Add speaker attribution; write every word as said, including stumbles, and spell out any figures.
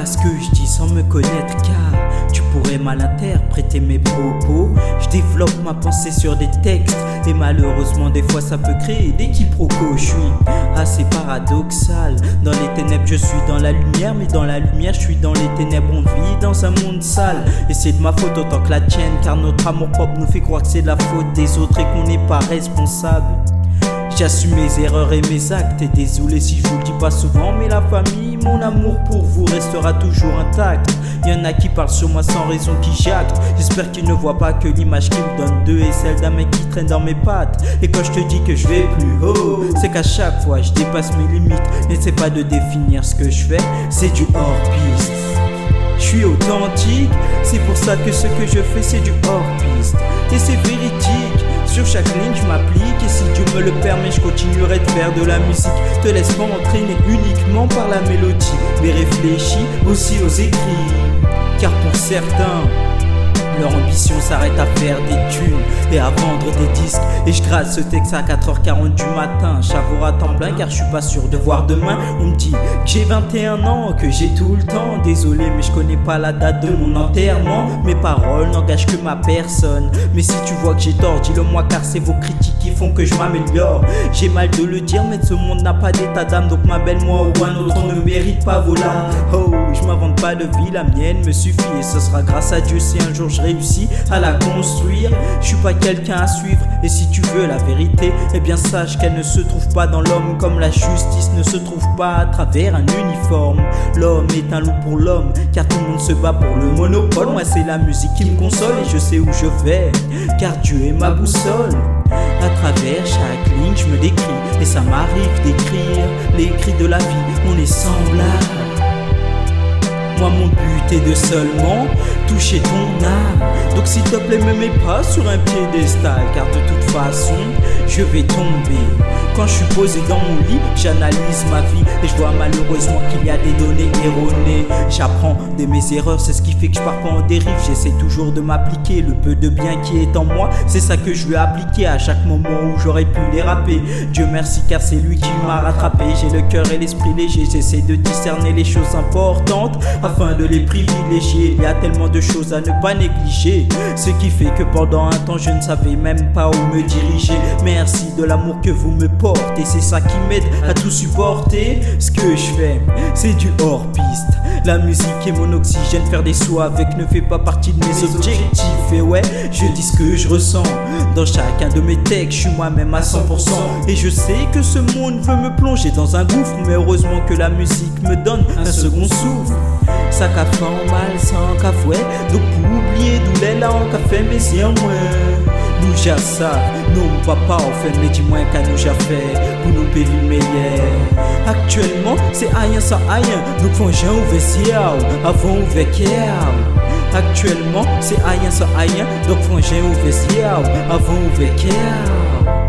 Speaker 1: pas ce que je dis sans me connaître, car tu pourrais mal interpréter mes propos. Je développe ma pensée sur des textes et malheureusement des fois ça peut créer des quiproquos. Je suis assez paradoxal. Dans les ténèbres je suis dans la lumière, mais dans la lumière je suis dans les ténèbres. On vit dans un monde sale et c'est de ma faute autant que la tienne, car notre amour propre nous fait croire que c'est de la faute des autres et qu'on n'est pas responsable. J'assume mes erreurs et mes actes et désolé si je vous le dis pas souvent, mais la famille, mon amour pour vous restera toujours intact. Y'en a qui parlent sur moi sans raison, qui jactent. J'espère qu'ils ne voient pas que l'image qu'ils me donnent d'eux est celle d'un mec qui traîne dans mes pattes. Et quand je te dis que je vais plus haut, c'est qu'à chaque fois je dépasse mes limites. N'essaie pas de définir ce que je fais, c'est du hors-piste. Je suis authentique, c'est pour ça que ce que je fais c'est du hors-piste. Et c'est véridique, sur chaque ligne je m'applique. Et si Dieu me le permet je continuerai de faire de la musique. Te laisse pas entraîner uniquement par la mélodie, mais réfléchis aussi aux écrits. Car pour certains, leur ambition s'arrête à faire des thunes et à vendre des disques. Et je gratte ce texte à quatre heures quarante du matin, j'avoue à temps plein car je suis pas sûr de voir demain. On me dit que j'ai vingt et un ans, que j'ai tout le temps. Désolé mais je connais pas la date de mon enterrement. Mes paroles n'engagent que ma personne, mais si tu vois que j'ai tort, dis-le moi car c'est vos critiques qui font que je m'améliore. J'ai mal de le dire mais ce monde n'a pas d'état d'âme, donc ma belle moi ou un autre on ne mérite pas vos larmes. Oh, je m'invente pas de vie, la mienne me suffit et ce sera grâce à Dieu si un jour je réussis à la construire. Je suis pas quelqu'un à suivre et si tu veux la vérité, eh bien sache qu'elle ne se trouve pas dans l'homme, comme la justice ne se trouve pas à travers un uniforme. L'homme est un loup pour l'homme, car tout le monde se bat pour le monopole. Moi c'est la musique qui me console et je sais où je vais, car Dieu est ma boussole. À travers chaque ligne je me décris et ça m'arrive d'écrire les cris de la vie, on est semblables. Moi mon but est de seulement toucher ton âme. Donc s'il te plaît me mets pas sur un piédestal, car de toute façon je vais tomber. Quand je suis posé dans mon lit, j'analyse ma vie et je vois malheureusement qu'il y a des données erronées. J'apprends de mes erreurs, c'est ce qui fait que je pars pas en dérive. J'essaie toujours de m'appliquer le peu de bien qui est en moi, c'est ça que je veux appliquer à chaque moment où j'aurais pu déraper. Dieu merci car c'est lui qui m'a rattrapé. J'ai le cœur et l'esprit léger, j'essaie de discerner les choses importantes afin de les privilégier. Il y a tellement de choses à ne pas négliger, ce qui fait que pendant un temps je ne savais même pas où me diriger. Merci de l'amour que vous me portez, c'est ça qui m'aide à tout supporter. Ce que je fais c'est du hors-piste. La musique est mon oxygène, faire des sous avec ne fait pas partie de mes objectifs. Et ouais, je dis ce que je ressens dans chacun de mes textes, je suis moi-même à cent pour cent. Et je sais que ce monde veut me plonger dans un gouffre, mais heureusement que la musique me donne un second souffle. Ça qu'a fait en mal sans qu'a fouet, donc pour oublier d'où l'est là on qu'a fait mais c'est en moi. Nous já ça, non papa on fait mais dis-moi qu'à nous já fait pour nous payer le meilleur. Actuellement c'est rien sans rien, nous faisons ouvert ciao avant ouvert kiao. Actuellement c'est rien sans rien, donc faisons ouvert ciao avant ouvert kiao.